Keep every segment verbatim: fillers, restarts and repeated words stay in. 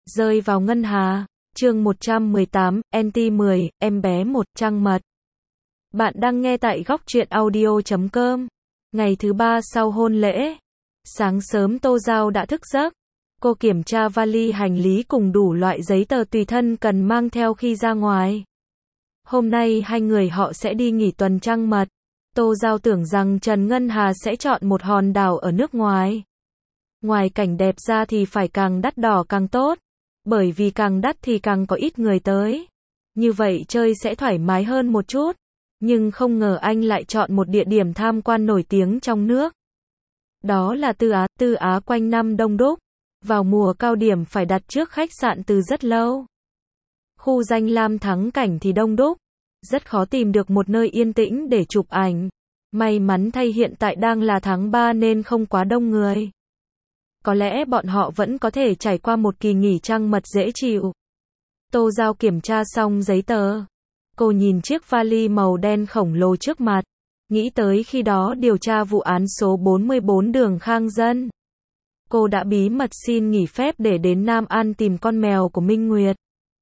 Rơi vào ngân hà. Chương một trăm mười tám, en tê mười, em bé một, trăng mật. Bạn đang nghe tại góc truyện audio chấm com. Ngày thứ ba sau hôn lễ. Sáng sớm Tô Giao đã thức giấc. Cô kiểm tra vali hành lý cùng đủ loại giấy tờ tùy thân cần mang theo khi ra ngoài. Hôm nay hai người họ sẽ đi nghỉ tuần trăng mật. Tô Giao tưởng rằng Trần Ngân Hà sẽ chọn một hòn đảo ở nước ngoài. Ngoài cảnh đẹp ra thì phải càng đắt đỏ càng tốt. Bởi vì càng đắt thì càng có ít người tới. Như vậy chơi sẽ thoải mái hơn một chút. Nhưng không ngờ anh lại chọn một địa điểm tham quan nổi tiếng trong nước. Đó là Tư Á. Tư Á quanh năm đông đúc. Vào mùa cao điểm phải đặt trước khách sạn từ rất lâu. Khu danh lam thắng cảnh thì đông đúc. Rất khó tìm được một nơi yên tĩnh để chụp ảnh. May mắn thay hiện tại đang là tháng ba nên không quá đông người. Có lẽ bọn họ vẫn có thể trải qua một kỳ nghỉ trăng mật dễ chịu. Tô Giao kiểm tra xong giấy tờ. Cô nhìn chiếc vali màu đen khổng lồ trước mặt. Nghĩ tới khi đó điều tra vụ án số bốn mươi bốn đường Khang Dân. Cô đã bí mật xin nghỉ phép để đến Nam An tìm con mèo của Minh Nguyệt.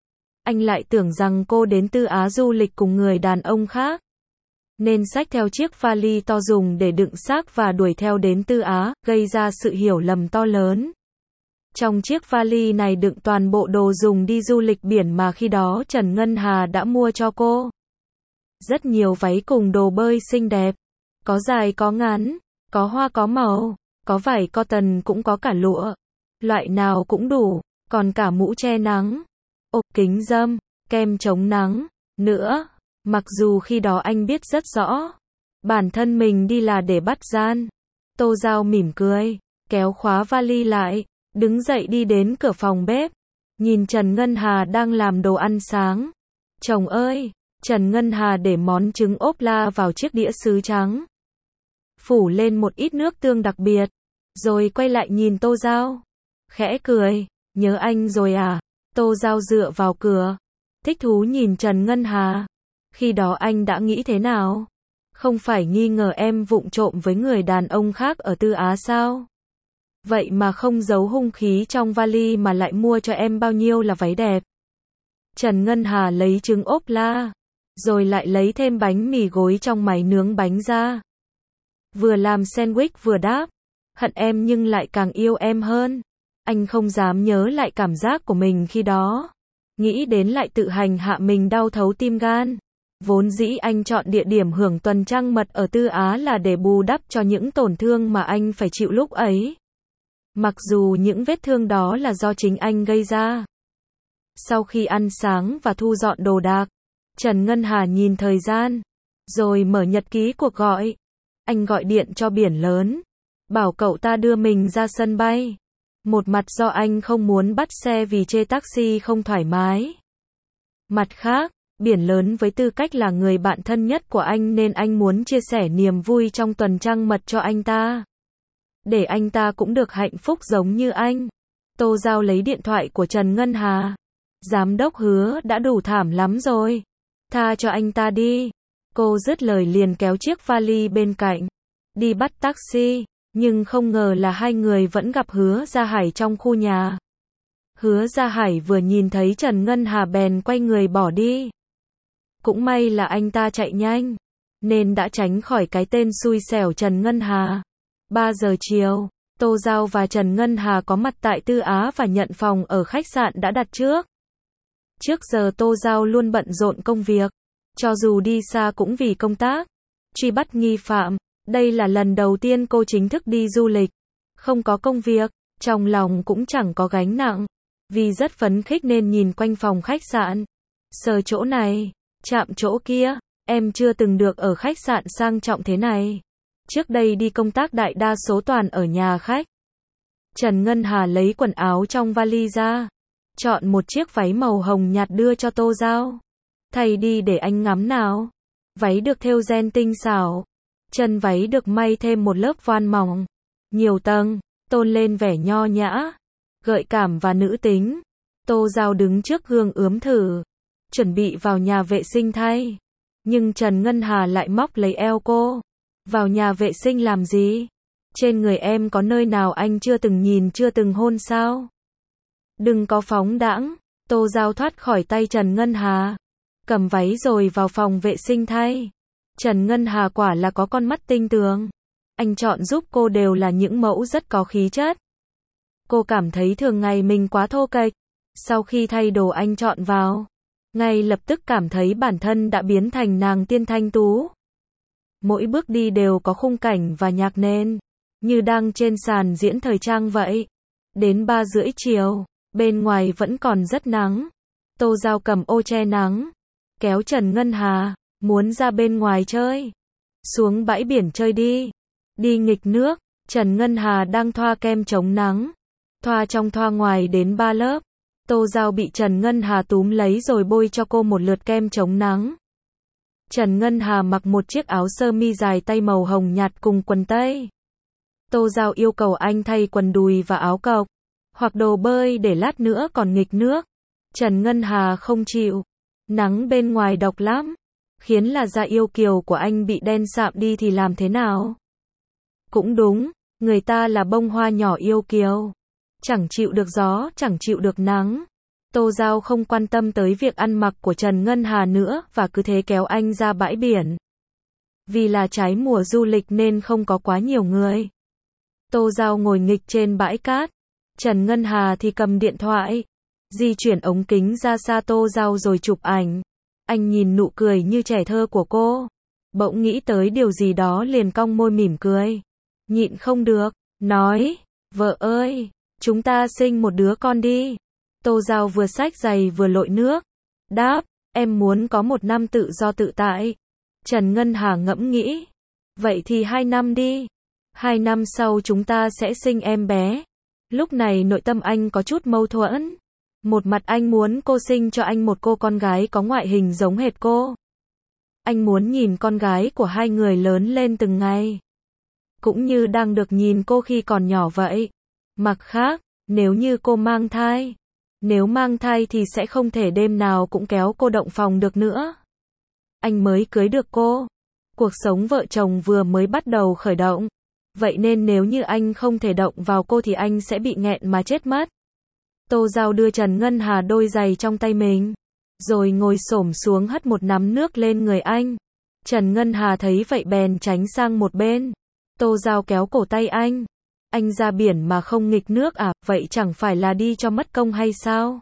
Anh lại tưởng rằng cô đến Tư Á du lịch cùng người đàn ông khác. Nên xách theo chiếc vali to dùng để đựng xác và đuổi theo đến Tư Á, gây ra sự hiểu lầm to lớn. Trong chiếc vali này đựng toàn bộ đồ dùng đi du lịch biển mà khi đó Trần Ngân Hà đã mua cho cô. Rất nhiều váy cùng đồ bơi xinh đẹp. Có dài có ngắn, có hoa có màu, có vải cotton cũng có cả lụa. Loại nào cũng đủ, còn cả mũ che nắng, ốp kính râm, kem chống nắng, nữa. Mặc dù khi đó anh biết rất rõ, bản thân mình đi là để bắt gian. Tô Giao mỉm cười, kéo khóa vali lại, đứng dậy đi đến cửa phòng bếp. Nhìn Trần Ngân Hà đang làm đồ ăn sáng. Chồng ơi, Trần Ngân Hà để món trứng ốp la vào chiếc đĩa sứ trắng. Phủ lên một ít nước tương đặc biệt. Rồi quay lại nhìn Tô Giao. Khẽ cười, nhớ anh rồi à? Tô Giao dựa vào cửa. Thích thú nhìn Trần Ngân Hà. Khi đó anh đã nghĩ thế nào? Không phải nghi ngờ em vụng trộm với người đàn ông khác ở Tư Á sao? Vậy mà không giấu hung khí trong vali mà lại mua cho em bao nhiêu là váy đẹp. Trần Ngân Hà lấy trứng ốp la, rồi lại lấy thêm bánh mì gối trong máy nướng bánh ra. Vừa làm sandwich vừa đáp, hận em nhưng lại càng yêu em hơn. Anh không dám nhớ lại cảm giác của mình khi đó. Nghĩ đến lại tự hành hạ mình đau thấu tim gan. Vốn dĩ anh chọn địa điểm hưởng tuần trăng mật ở Tư Á là để bù đắp cho những tổn thương mà anh phải chịu lúc ấy. Mặc dù những vết thương đó là do chính anh gây ra. Sau khi ăn sáng và thu dọn đồ đạc, Trần Ngân Hà nhìn thời gian, rồi mở nhật ký cuộc gọi. Anh gọi điện cho Biển Lớn, bảo cậu ta đưa mình ra sân bay. Một mặt do anh không muốn bắt xe vì chê taxi không thoải mái. Mặt khác, Biển Lớn với tư cách là người bạn thân nhất của anh nên anh muốn chia sẻ niềm vui trong tuần trăng mật cho anh ta. Để anh ta cũng được hạnh phúc giống như anh. Tô Giao lấy điện thoại của Trần Ngân Hà. Giám đốc Hứa đã đủ thảm lắm rồi. Tha cho anh ta đi. Cô dứt lời liền kéo chiếc vali bên cạnh. Đi bắt taxi. Nhưng không ngờ là hai người vẫn gặp Hứa Gia Hải trong khu nhà. Hứa Gia Hải vừa nhìn thấy Trần Ngân Hà bèn quay người bỏ đi. Cũng may là anh ta chạy nhanh, nên đã tránh khỏi cái tên xui xẻo Trần Ngân Hà. ba giờ chiều, Tô Giao và Trần Ngân Hà có mặt tại Tư Á và nhận phòng ở khách sạn đã đặt trước. Trước giờ Tô Giao luôn bận rộn công việc, cho dù đi xa cũng vì công tác, truy bắt nghi phạm. Đây là lần đầu tiên cô chính thức đi du lịch, không có công việc, trong lòng cũng chẳng có gánh nặng. Vì rất phấn khích nên nhìn quanh phòng khách sạn, sờ chỗ này, chạm chỗ kia, em chưa từng được ở khách sạn sang trọng thế này. Trước đây đi công tác đại đa số toàn ở nhà khách. Trần Ngân Hà lấy quần áo trong vali ra, chọn một chiếc váy màu hồng nhạt đưa cho Tô Giao. Thay đi để anh ngắm nào. Váy được thêu ren tinh xảo. Chân váy được may thêm một lớp voan mỏng, nhiều tầng, tôn lên vẻ nho nhã, gợi cảm và nữ tính. Tô Giao đứng trước gương ướm thử, chuẩn bị vào nhà vệ sinh thay. Nhưng Trần Ngân Hà lại móc lấy eo cô. Vào nhà vệ sinh làm gì? Trên người em có nơi nào anh chưa từng nhìn chưa từng hôn sao? Đừng có phóng đãng. Tô Giao thoát khỏi tay Trần Ngân Hà. Cầm váy rồi vào phòng vệ sinh thay. Trần Ngân Hà quả là có con mắt tinh tường. Anh chọn giúp cô đều là những mẫu rất có khí chất. Cô cảm thấy thường ngày mình quá thô kệch. Sau khi thay đồ anh chọn vào, ngay lập tức cảm thấy bản thân đã biến thành nàng tiên thanh tú. Mỗi bước đi đều có khung cảnh và nhạc nền, như đang trên sàn diễn thời trang vậy. Đến ba rưỡi chiều, bên ngoài vẫn còn rất nắng. Tô Giao cầm ô che nắng, kéo Trần Ngân Hà, muốn ra bên ngoài chơi. Xuống bãi biển chơi đi. Đi nghịch nước. Trần Ngân Hà đang thoa kem chống nắng. Thoa trong thoa ngoài đến ba lớp. Tô Giao bị Trần Ngân Hà túm lấy rồi bôi cho cô một lượt kem chống nắng. Trần Ngân Hà mặc một chiếc áo sơ mi dài tay màu hồng nhạt cùng quần tây. Tô Giao yêu cầu anh thay quần đùi và áo cộc, hoặc đồ bơi để lát nữa còn nghịch nước. Trần Ngân Hà không chịu. Nắng bên ngoài độc lắm. Khiến là da yêu kiều của anh bị đen sạm đi thì làm thế nào? Cũng đúng, người ta là bông hoa nhỏ yêu kiều. Chẳng chịu được gió, chẳng chịu được nắng. Tô Giao không quan tâm tới việc ăn mặc của Trần Ngân Hà nữa và cứ thế kéo anh ra bãi biển. Vì là trái mùa du lịch nên không có quá nhiều người. Tô Giao ngồi nghịch trên bãi cát. Trần Ngân Hà thì cầm điện thoại, di chuyển ống kính ra xa Tô Giao rồi chụp ảnh. Anh nhìn nụ cười như trẻ thơ của cô. Bỗng nghĩ tới điều gì đó liền cong môi mỉm cười. Nhịn không được, nói, vợ ơi, chúng ta sinh một đứa con đi. Tô Giao vừa xách giày vừa lội nước. Đáp, em muốn có một năm tự do tự tại. Trần Ngân Hà ngẫm nghĩ. Vậy thì hai năm đi. Hai năm sau chúng ta sẽ sinh em bé. Lúc này nội tâm anh có chút mâu thuẫn. Một mặt anh muốn cô sinh cho anh một cô con gái có ngoại hình giống hệt cô. Anh muốn nhìn con gái của hai người lớn lên từng ngày. Cũng như đang được nhìn cô khi còn nhỏ vậy. Mặt khác, nếu như cô mang thai. Nếu mang thai thì sẽ không thể đêm nào cũng kéo cô động phòng được nữa. Anh mới cưới được cô. Cuộc sống vợ chồng vừa mới bắt đầu khởi động. Vậy nên nếu như anh không thể động vào cô thì anh sẽ bị nghẹn mà chết mất. Tô Giao đưa Trần Ngân Hà đôi giày trong tay mình. Rồi ngồi xổm xuống hất một nắm nước lên người anh. Trần Ngân Hà thấy vậy bèn tránh sang một bên. Tô Giao kéo cổ tay anh. Anh ra biển mà không nghịch nước à, vậy chẳng phải là đi cho mất công hay sao?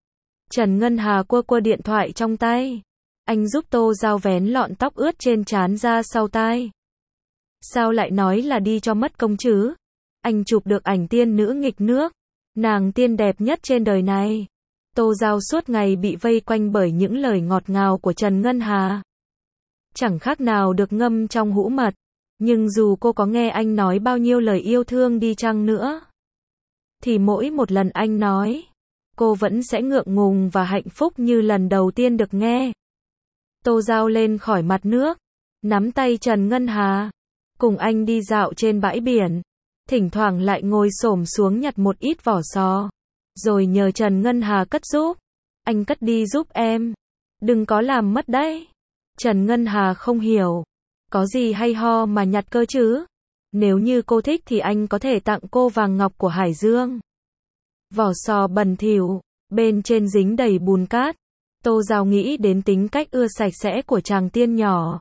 Trần Ngân Hà quơ quơ điện thoại trong tay. Anh giúp Tô Giao vén lọn tóc ướt trên trán ra sau tai. Sao lại nói là đi cho mất công chứ? Anh chụp được ảnh tiên nữ nghịch nước. Nàng tiên đẹp nhất trên đời này. Tô Giao suốt ngày bị vây quanh bởi những lời ngọt ngào của Trần Ngân Hà. Chẳng khác nào được ngâm trong hũ mật. Nhưng dù cô có nghe anh nói bao nhiêu lời yêu thương đi chăng nữa, thì mỗi một lần anh nói, cô vẫn sẽ ngượng ngùng và hạnh phúc như lần đầu tiên được nghe. Tô Giao lên khỏi mặt nước, nắm tay Trần Ngân Hà, cùng anh đi dạo trên bãi biển, thỉnh thoảng lại ngồi xổm xuống nhặt một ít vỏ sò, rồi nhờ Trần Ngân Hà cất giúp. Anh cất đi giúp em, đừng có làm mất đấy. Trần Ngân Hà không hiểu. Có gì hay ho mà nhặt cơ chứ? Nếu như cô thích thì anh có thể tặng cô vàng ngọc của Hải Dương. Vỏ sò bẩn thỉu, bên trên dính đầy bùn cát. Tô Giao nghĩ đến tính cách ưa sạch sẽ của chàng tiên nhỏ.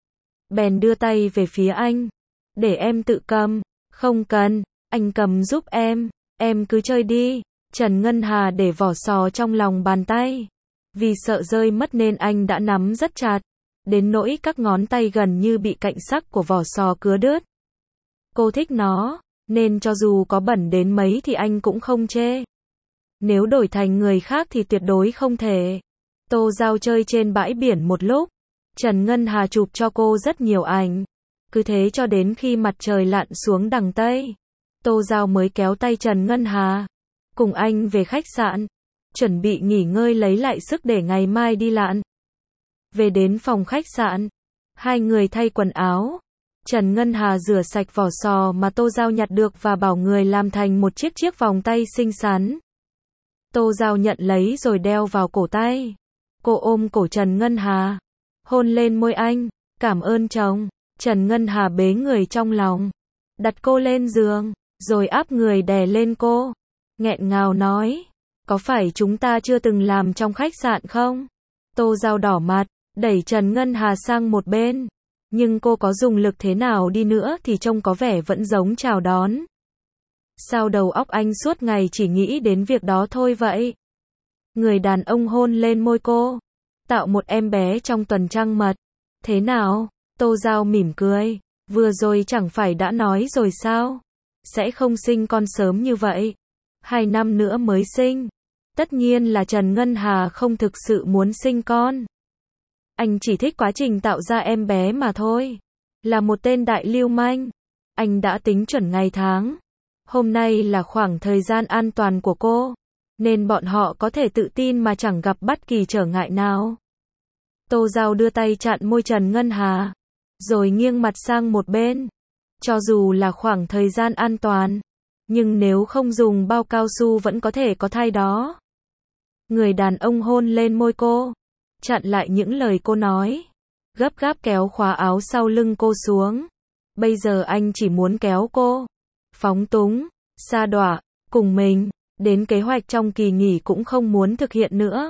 Bèn đưa tay về phía anh. Để em tự cầm. Không cần, anh cầm giúp em. Em cứ chơi đi. Trần Ngân Hà để vỏ sò trong lòng bàn tay. Vì sợ rơi mất nên anh đã nắm rất chặt. Đến nỗi các ngón tay gần như bị cạnh sắc của vỏ sò cứa đứt. Cô thích nó, nên cho dù có bẩn đến mấy thì anh cũng không chê. Nếu đổi thành người khác thì tuyệt đối không thể. Tô Giao chơi trên bãi biển một lúc. Trần Ngân Hà chụp cho cô rất nhiều ảnh. Cứ thế cho đến khi mặt trời lặn xuống đằng Tây. Tô Giao mới kéo tay Trần Ngân Hà. Cùng anh về khách sạn. Chuẩn bị nghỉ ngơi lấy lại sức để ngày mai đi lặn. Về đến phòng khách sạn, hai người thay quần áo. Trần Ngân Hà rửa sạch vỏ sò mà Tô Giao nhặt được và bảo người làm thành một chiếc chiếc vòng tay xinh xắn. Tô Giao nhận lấy rồi đeo vào cổ tay. Cô ôm cổ Trần Ngân Hà, hôn lên môi anh, cảm ơn chồng. Trần Ngân Hà bế người trong lòng, đặt cô lên giường, rồi áp người đè lên cô, nghẹn ngào nói, Có phải chúng ta chưa từng làm trong khách sạn không? Tô Giao đỏ mặt, đẩy Trần Ngân Hà sang một bên. Nhưng cô có dùng lực thế nào đi nữa thì trông có vẻ vẫn giống chào đón. Sao đầu óc anh suốt ngày chỉ nghĩ đến việc đó thôi vậy? Người đàn ông hôn lên môi cô, tạo một em bé trong tuần trăng mật. Thế nào? Tô Giao mỉm cười. Vừa rồi chẳng phải đã nói rồi sao? Sẽ không sinh con sớm như vậy. Hai năm nữa mới sinh. Tất nhiên là Trần Ngân Hà không thực sự muốn sinh con. Anh chỉ thích quá trình tạo ra em bé mà thôi. Là một tên đại lưu manh. Anh đã tính chuẩn ngày tháng. Hôm nay là khoảng thời gian an toàn của cô. Nên bọn họ có thể tự tin mà chẳng gặp bất kỳ trở ngại nào. Tô Giao đưa tay chặn môi Trần Ngân Hà. Rồi nghiêng mặt sang một bên. Cho dù là khoảng thời gian an toàn. Nhưng nếu không dùng bao cao su vẫn có thể có thai đó. Người đàn ông hôn lên môi cô. Chặn lại những lời cô nói. Gấp gáp kéo khóa áo sau lưng cô xuống. Bây giờ anh chỉ muốn kéo cô. Phóng túng, sa đọa, cùng mình. Đến kế hoạch trong kỳ nghỉ cũng không muốn thực hiện nữa.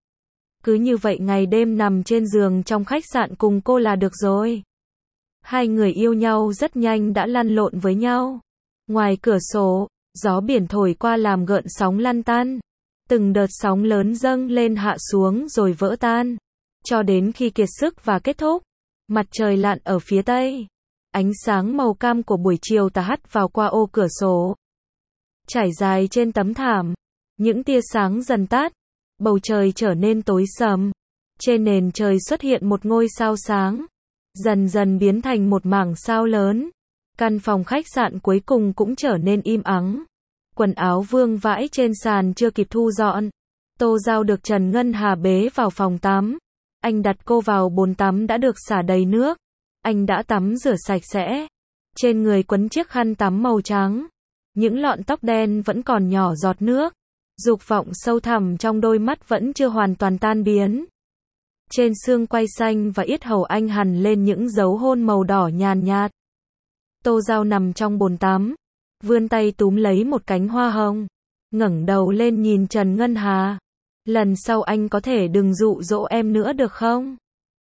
Cứ như vậy ngày đêm nằm trên giường trong khách sạn cùng cô là được rồi. Hai người yêu nhau rất nhanh đã lăn lộn với nhau. Ngoài cửa sổ, gió biển thổi qua làm gợn sóng lăn tăn. Từng đợt sóng lớn dâng lên hạ xuống rồi vỡ tan. Cho đến khi kiệt sức và kết thúc. Mặt trời lặn ở phía tây. Ánh sáng màu cam của buổi chiều tà hắt vào qua ô cửa sổ. Trải dài trên tấm thảm. Những tia sáng dần tắt. Bầu trời trở nên tối sầm. Trên nền trời xuất hiện một ngôi sao sáng. Dần dần biến thành một mảng sao lớn. Căn phòng khách sạn cuối cùng cũng trở nên im ắng. Quần áo vương vãi trên sàn chưa kịp thu dọn. Tô Giao được Trần Ngân Hà bế vào phòng tắm. Anh đặt cô vào bồn tắm đã được xả đầy nước. Anh đã tắm rửa sạch sẽ. Trên người quấn chiếc khăn tắm màu trắng. Những lọn tóc đen vẫn còn nhỏ giọt nước. Dục vọng sâu thẳm trong đôi mắt vẫn chưa hoàn toàn tan biến. Trên xương quai xanh và yết hầu anh hằn lên những dấu hôn màu đỏ nhàn nhạt. Tô Giao nằm trong bồn tắm. Vươn tay túm lấy một cánh hoa hồng. Ngẩng đầu lên nhìn Trần Ngân Hà. Lần sau anh có thể đừng dụ dỗ em nữa được không?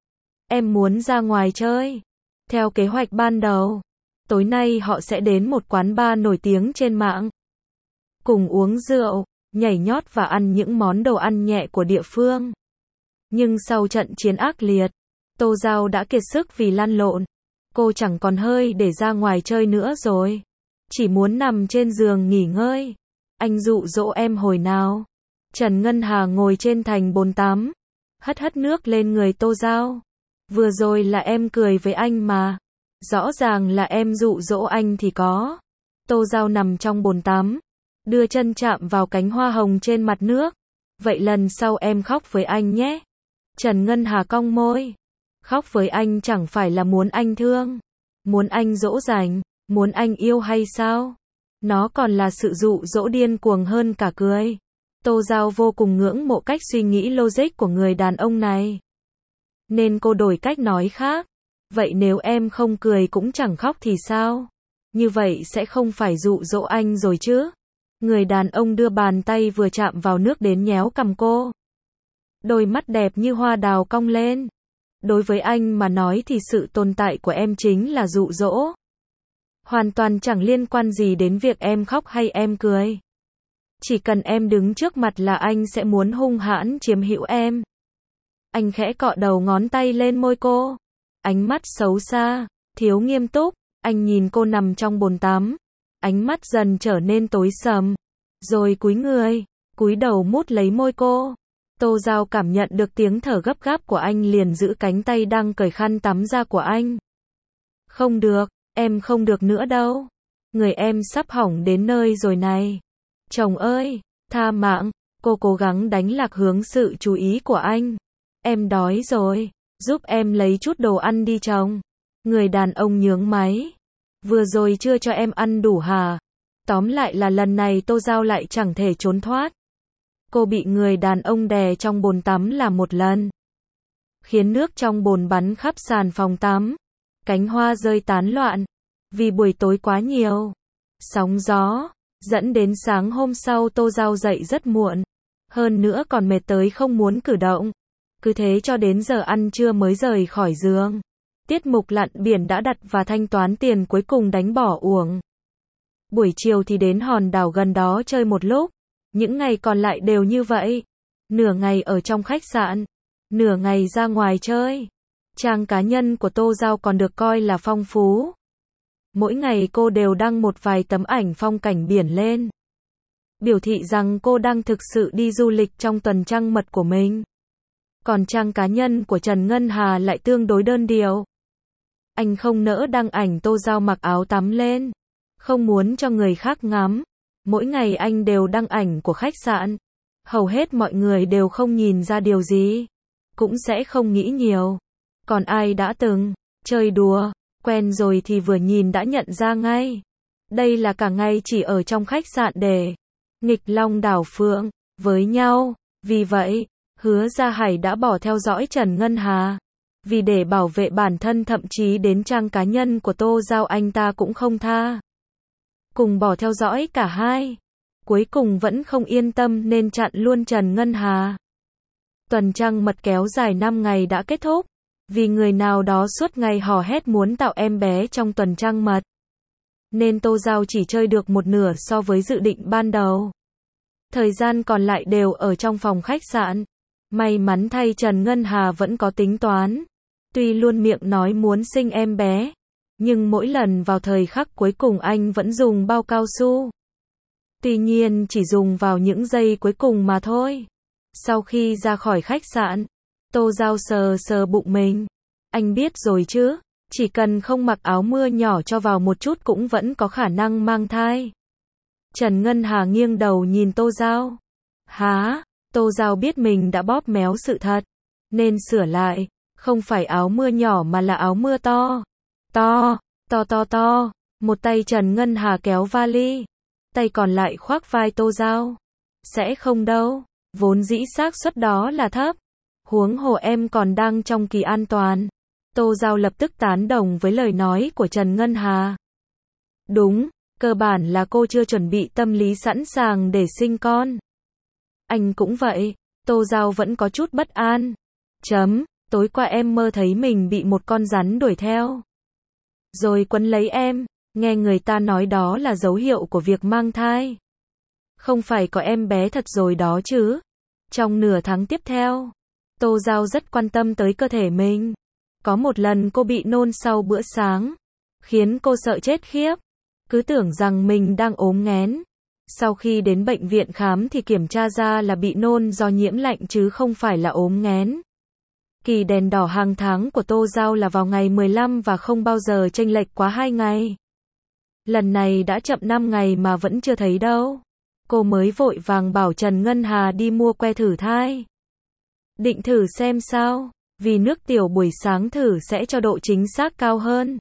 Em muốn ra ngoài chơi. Theo kế hoạch ban đầu, tối nay họ sẽ đến một quán bar nổi tiếng trên mạng. Cùng uống rượu, nhảy nhót và ăn những món đồ ăn nhẹ của địa phương. Nhưng sau trận chiến ác liệt, Tô Giao đã kiệt sức vì lăn lộn. Cô chẳng còn hơi để ra ngoài chơi nữa rồi. Chỉ muốn nằm trên giường nghỉ ngơi. Anh dụ dỗ em hồi nào? Trần Ngân Hà ngồi trên thành bồn tắm. Hất hất nước lên người Tô Giao. Vừa rồi là em cười với anh mà. Rõ ràng là em dụ dỗ anh thì có. Tô Giao nằm trong bồn tắm. Đưa chân chạm vào cánh hoa hồng trên mặt nước. Vậy lần sau em khóc với anh nhé. Trần Ngân Hà cong môi. Khóc với anh chẳng phải là muốn anh thương. Muốn anh dỗ dành. Muốn anh yêu hay sao? Nó còn là sự dụ dỗ điên cuồng hơn cả cười. Tô Giao vô cùng ngưỡng mộ cách suy nghĩ logic của người đàn ông này. Nên cô đổi cách nói khác. Vậy nếu em không cười cũng chẳng khóc thì sao? Như vậy sẽ không phải dụ dỗ anh rồi chứ? Người đàn ông đưa bàn tay vừa chạm vào nước đến nhéo cằm cô. Đôi mắt đẹp như hoa đào cong lên. Đối với anh mà nói thì sự tồn tại của em chính là dụ dỗ. Hoàn toàn chẳng liên quan gì đến việc em khóc hay em cười. Chỉ cần em đứng trước mặt là anh sẽ muốn hung hãn chiếm hữu em. Anh khẽ cọ đầu ngón tay lên môi cô. Ánh mắt xấu xa, thiếu nghiêm túc. Anh nhìn cô nằm trong bồn tắm. Ánh mắt dần trở nên tối sầm. Rồi cúi người, cúi đầu mút lấy môi cô. Tô Giao cảm nhận được tiếng thở gấp gáp của anh liền giữ cánh tay đang cởi khăn tắm ra của anh. Không được, em không được nữa đâu. Người em sắp hỏng đến nơi rồi này. Chồng ơi, tha mạng. Cô cố gắng đánh lạc hướng sự chú ý của anh. Em đói rồi, giúp em lấy chút đồ ăn đi chồng. Người đàn ông nhướng máy. Vừa rồi chưa cho em ăn đủ hả? Tóm lại là lần này Tô Giao lại chẳng thể trốn thoát. Cô bị người đàn ông đè trong bồn tắm là một lần. Khiến nước trong bồn bắn khắp sàn phòng tắm. Cánh hoa rơi tán loạn. Vì buổi tối quá nhiều. Sóng gió. Dẫn đến sáng hôm sau Tô Giao dậy rất muộn. Hơn nữa còn mệt tới không muốn cử động. Cứ thế cho đến giờ ăn trưa mới rời khỏi giường. Tiết mục lặn biển đã đặt và thanh toán tiền cuối cùng đánh bỏ uổng. Buổi chiều thì đến hòn đảo gần đó chơi một lúc. Những ngày còn lại đều như vậy. Nửa ngày ở trong khách sạn, nửa ngày ra ngoài chơi. Trang cá nhân của Tô Giao còn được coi là phong phú. Mỗi ngày cô đều đăng một vài tấm ảnh phong cảnh biển lên. Biểu thị rằng cô đang thực sự đi du lịch trong tuần trăng mật của mình. Còn trang cá nhân của Trần Ngân Hà lại tương đối đơn điệu. Anh không nỡ đăng ảnh Tô Giao mặc áo tắm lên. Không muốn cho người khác ngắm. Mỗi ngày anh đều đăng ảnh của khách sạn. Hầu hết mọi người đều không nhìn ra điều gì. Cũng sẽ không nghĩ nhiều. Còn ai đã từng chơi đùa, quen rồi thì vừa nhìn đã nhận ra ngay. Đây là cả ngày chỉ ở trong khách sạn để nghịch long đảo phượng với nhau. Vì vậy, Hứa Gia Hải đã bỏ theo dõi Trần Ngân Hà. Vì để bảo vệ bản thân thậm chí đến trang cá nhân của Tô Giao anh ta cũng không tha. Cùng bỏ theo dõi cả hai. Cuối cùng vẫn không yên tâm nên chặn luôn Trần Ngân Hà. Tuần trăng mật kéo dài năm ngày đã kết thúc. Vì người nào đó suốt ngày hò hét muốn tạo em bé trong tuần trăng mật. Nên Tô Giao chỉ chơi được một nửa so với dự định ban đầu. Thời gian còn lại đều ở trong phòng khách sạn. May mắn thay Trần Ngân Hà vẫn có tính toán. Tuy luôn miệng nói muốn sinh em bé. Nhưng mỗi lần vào thời khắc cuối cùng anh vẫn dùng bao cao su. Tuy nhiên chỉ dùng vào những giây cuối cùng mà thôi. Sau khi ra khỏi khách sạn, Tô Giao sờ sờ bụng mình. Anh biết rồi chứ, chỉ cần không mặc áo mưa nhỏ cho vào một chút cũng vẫn có khả năng mang thai. Trần Ngân Hà nghiêng đầu nhìn Tô Giao. Hả? Tô Giao biết mình đã bóp méo sự thật. Nên sửa lại, không phải áo mưa nhỏ mà là áo mưa to. To, to to to. Một tay Trần Ngân Hà kéo vali. Tay còn lại khoác vai Tô Giao. Sẽ không đâu, vốn dĩ xác suất đó là thấp. Huống hồ em còn đang trong kỳ an toàn. Tô Giao lập tức tán đồng với lời nói của Trần Ngân Hà. Đúng, cơ bản là cô chưa chuẩn bị tâm lý sẵn sàng để sinh con. Anh cũng vậy, Tô Giao vẫn có chút bất an. Chấm, tối qua em mơ thấy mình bị một con rắn đuổi theo. Rồi quấn lấy em, nghe người ta nói đó là dấu hiệu của việc mang thai. Không phải có em bé thật rồi đó chứ. Trong nửa tháng tiếp theo, Tô Giao rất quan tâm tới cơ thể mình. Có một lần cô bị nôn sau bữa sáng, khiến cô sợ chết khiếp. Cứ tưởng rằng mình đang ốm nghén. Sau khi đến bệnh viện khám thì kiểm tra ra là bị nôn do nhiễm lạnh chứ không phải là ốm nghén. Kỳ đèn đỏ hàng tháng của Tô Giao là vào ngày mười lăm và không bao giờ chênh lệch quá hai ngày. Lần này đã chậm năm ngày mà vẫn chưa thấy đâu. Cô mới vội vàng bảo Trần Ngân Hà đi mua que thử thai. Định thử xem sao, vì nước tiểu buổi sáng thử sẽ cho độ chính xác cao hơn.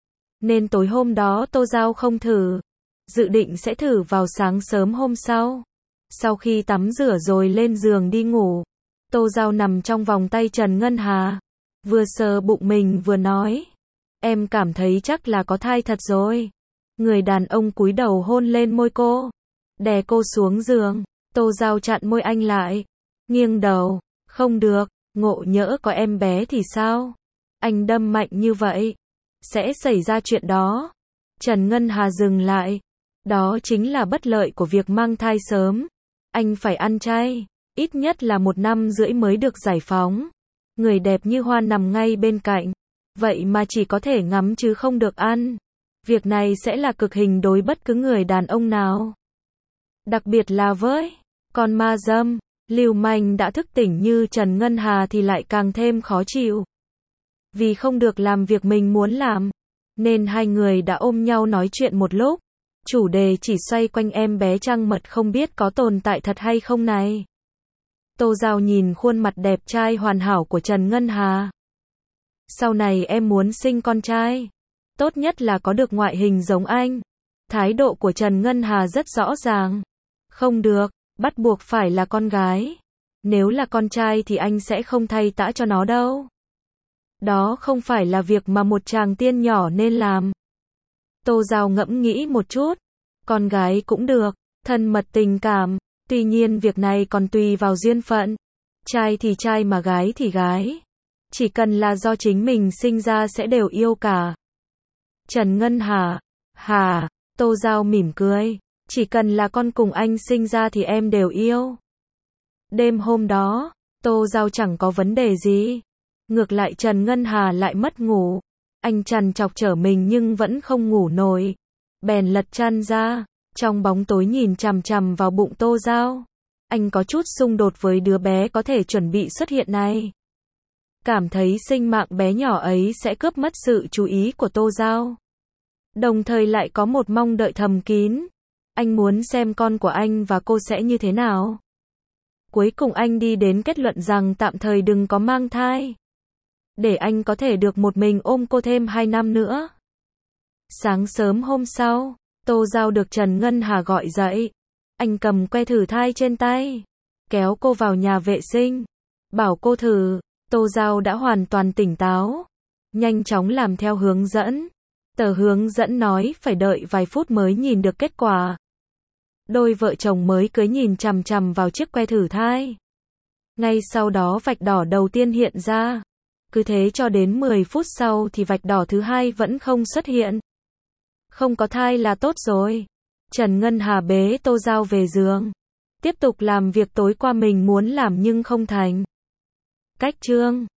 Nên tối hôm đó Tô Giao không thử. Dự định sẽ thử vào sáng sớm hôm sau. Sau khi tắm rửa rồi lên giường đi ngủ. Tô Giao nằm trong vòng tay Trần Ngân Hà. Vừa sờ bụng mình vừa nói. Em cảm thấy chắc là có thai thật rồi. Người đàn ông cúi đầu hôn lên môi cô. Đè cô xuống giường. Tô Giao chặn môi anh lại. Nghiêng đầu. Không được, ngộ nhỡ có em bé thì sao? Anh đâm mạnh như vậy. Sẽ xảy ra chuyện đó. Trần Ngân Hà dừng lại. Đó chính là bất lợi của việc mang thai sớm. Anh phải ăn chay. Ít nhất là một năm rưỡi mới được giải phóng. Người đẹp như hoa nằm ngay bên cạnh. Vậy mà chỉ có thể ngắm chứ không được ăn. Việc này sẽ là cực hình đối bất cứ người đàn ông nào. Đặc biệt là với con ma dâm, lưu manh đã thức tỉnh như Trần Ngân Hà thì lại càng thêm khó chịu. Vì không được làm việc mình muốn làm, nên hai người đã ôm nhau nói chuyện một lúc. Chủ đề chỉ xoay quanh em bé trăng mật không biết có tồn tại thật hay không này. Tô Giao nhìn khuôn mặt đẹp trai hoàn hảo của Trần Ngân Hà. Sau này em muốn sinh con trai. Tốt nhất là có được ngoại hình giống anh. Thái độ của Trần Ngân Hà rất rõ ràng. Không được, bắt buộc phải là con gái. Nếu là con trai thì anh sẽ không thay tã cho nó đâu. Đó không phải là việc mà một chàng tiên nhỏ nên làm. Tô Giao ngẫm nghĩ một chút. Con gái cũng được, thân mật tình cảm, Tuy nhiên việc này còn tùy vào duyên phận. Trai thì trai mà gái thì gái. Chỉ cần là do chính mình sinh ra sẽ đều yêu cả. Trần Ngân Hà. Hà. Tô Giao mỉm cười. Chỉ cần là con cùng anh sinh ra thì em đều yêu. Đêm hôm đó, Tô Giao chẳng có vấn đề gì. Ngược lại Trần Ngân Hà lại mất ngủ. Anh trằn trọc trở mình nhưng vẫn không ngủ nổi. Bèn lật chăn ra, trong bóng tối nhìn chằm chằm vào bụng Tô Giao. Anh có chút xung đột với đứa bé có thể chuẩn bị xuất hiện này. Cảm thấy sinh mạng bé nhỏ ấy sẽ cướp mất sự chú ý của Tô Giao. Đồng thời lại có một mong đợi thầm kín. Anh muốn xem con của anh và cô sẽ như thế nào. Cuối cùng anh đi đến kết luận rằng tạm thời đừng có mang thai. Để anh có thể được một mình ôm cô thêm hai năm nữa. Sáng sớm hôm sau, Tô Giao được Trần Ngân Hà gọi dậy. Anh cầm que thử thai trên tay, kéo cô vào nhà vệ sinh, bảo cô thử. Tô Giao đã hoàn toàn tỉnh táo, nhanh chóng làm theo hướng dẫn. Tờ hướng dẫn nói phải đợi vài phút mới nhìn được kết quả. Đôi vợ chồng mới cưới nhìn chằm chằm vào chiếc que thử thai. Ngay sau đó vạch đỏ đầu tiên hiện ra. Cứ thế cho đến mười phút sau thì vạch đỏ thứ hai vẫn không xuất hiện. Không có thai là tốt rồi. Trần Ngân Hà bế Tô Giao về giường. Tiếp tục làm việc tối qua mình muốn làm nhưng không thành. Cách chương